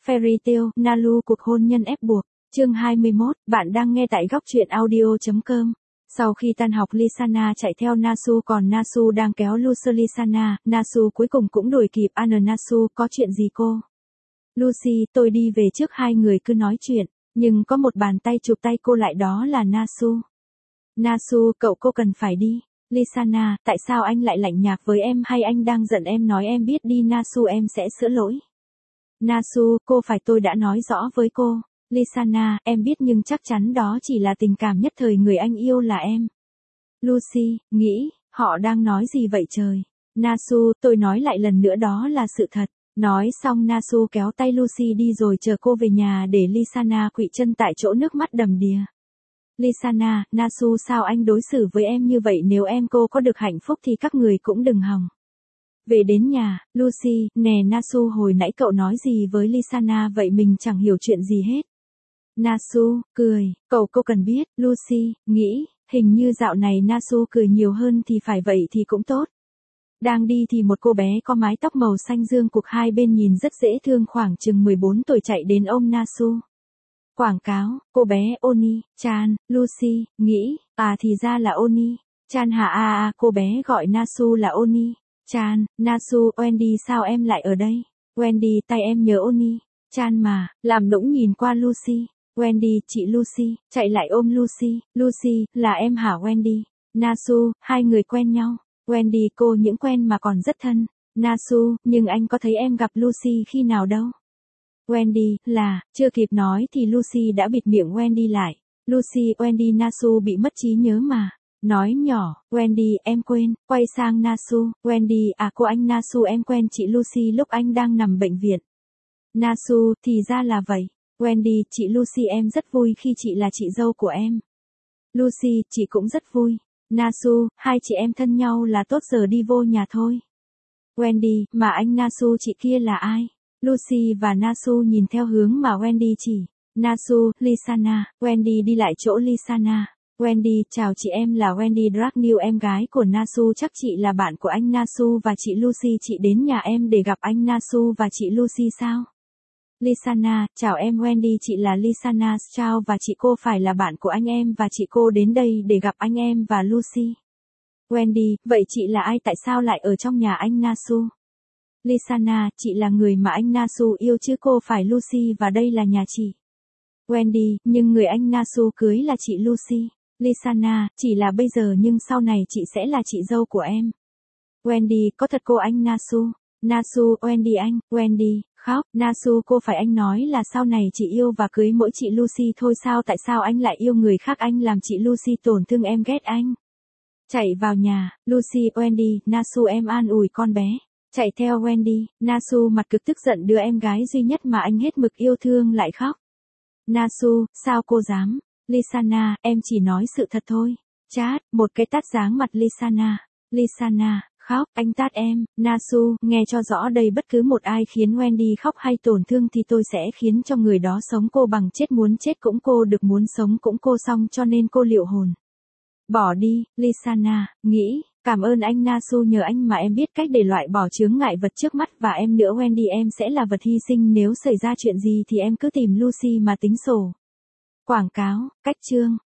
Fairy Tail, Nalu cuộc hôn nhân ép buộc. Chương 21, bạn đang nghe tại góc truyện audio.com. Sau khi tan học Lysana chạy theo Nasu còn Nasu đang kéo Lucy Lysana, Nasu cuối cùng cũng đuổi kịp Nasu, có chuyện gì cô? Lucy, tôi đi về trước hai người cứ nói chuyện, nhưng có một bàn tay chụp tay cô lại đó là Nasu. Nasu, cô cần phải đi. Lysana, tại sao anh lại lạnh nhạt với em hay anh đang giận em nói em biết đi Nasu em sẽ sửa lỗi. Nasu, tôi đã nói rõ với cô. Lysana, em biết nhưng chắc chắn đó chỉ là tình cảm nhất thời người anh yêu là em. Lucy, nghĩ, họ đang nói gì vậy trời? Nasu, tôi nói lại lần nữa đó là sự thật. Nói xong Nasu kéo tay Lucy đi rồi chờ cô về nhà để Lysana quỵ chân tại chỗ nước mắt đầm đìa. Lysana, Nasu sao anh đối xử với em như vậy nếu em cô có được hạnh phúc thì các người cũng đừng hòng. Về đến nhà, Lucy, nè Nasu hồi nãy cậu nói gì với Lysana vậy mình chẳng hiểu chuyện gì hết. Nasu, cười, cô cần biết, Lucy, nghĩ, hình như dạo này Nasu cười nhiều hơn thì phải vậy thì cũng tốt. Đang đi thì một cô bé có mái tóc màu xanh dương cục hai bên nhìn rất dễ thương khoảng chừng 14 tuổi chạy đến ôm Nasu. Quảng cáo, cô bé Oni, Chan, Lucy, nghĩ, thì ra là Oni. Chan hả cô bé gọi Nasu là Oni. Chan, Nasu, Wendy sao em lại ở đây? Wendy, tay em nhớ Oni. Chan mà, làm nũng nhìn qua Lucy. Wendy, chị Lucy, chạy lại ôm Lucy. Lucy, là em hả Wendy? Nasu, hai người quen nhau. Wendy, cô những quen mà còn rất thân. Nasu, nhưng anh có thấy em gặp Lucy khi nào đâu? Wendy, chưa kịp nói thì Lucy đã bịt miệng Wendy lại. Lucy, Wendy Nasu bị mất trí nhớ mà. Nói nhỏ, Wendy, em quên, quay sang Nasu, Wendy, cô anh Nasu em quen chị Lucy lúc anh đang nằm bệnh viện. Nasu, thì ra là vậy. Wendy, chị Lucy em rất vui khi chị là chị dâu của em. Lucy, chị cũng rất vui. Nasu, hai chị em thân nhau là tốt giờ đi vô nhà thôi. Wendy, mà anh Nasu chị kia là ai? Lucy và Nasu nhìn theo hướng mà Wendy chỉ. Nasu, Lysana, Wendy đi lại chỗ Lysana. Wendy, chào chị em là Wendy Dragneel em gái của Nasu chắc chị là bạn của anh Nasu và chị Lucy chị đến nhà em để gặp anh Nasu và chị Lucy sao? Lysana, chào em Wendy chị là Lysana Chow và chị cô phải là bạn của anh em và chị cô đến đây để gặp anh em và Lucy. Wendy, vậy chị là ai tại sao lại ở trong nhà anh Nasu? Lysana, chị là người mà anh Nasu yêu chứ cô phải Lucy và đây là nhà chị. Wendy, nhưng người anh Nasu cưới là chị Lucy. Lysana, chỉ là bây giờ nhưng sau này chị sẽ là chị dâu của em. Wendy, có thật cô anh Nasu? Nasu, Wendy anh, Wendy, khóc, Nasu cô phải anh nói là sau này chị yêu và cưới mỗi chị Lucy thôi sao tại sao anh lại yêu người khác anh làm chị Lucy tổn thương em ghét anh. Chạy vào nhà, Lucy, Wendy, Nasu em an ủi con bé. Chạy theo Wendy, Nasu mặt cực tức giận đưa em gái duy nhất mà anh hết mực yêu thương lại khóc. Nasu, sao cô dám? Lysana, em chỉ nói sự thật thôi. Chát, một cái tát giáng mặt Lysana. Lysana, khóc, anh tát em. Nasu, nghe cho rõ đây bất cứ một ai khiến Wendy khóc hay tổn thương thì tôi sẽ khiến cho người đó sống cô bằng chết muốn chết cũng cô được muốn sống cũng cô xong cho nên cô liệu hồn. Bỏ đi, Lysana, nghĩ, cảm ơn anh Nasu nhờ anh mà em biết cách để loại bỏ chướng ngại vật trước mắt và em nữa Wendy em sẽ là vật hy sinh nếu xảy ra chuyện gì thì em cứ tìm Lucy mà tính sổ. Quảng cáo, cách chương.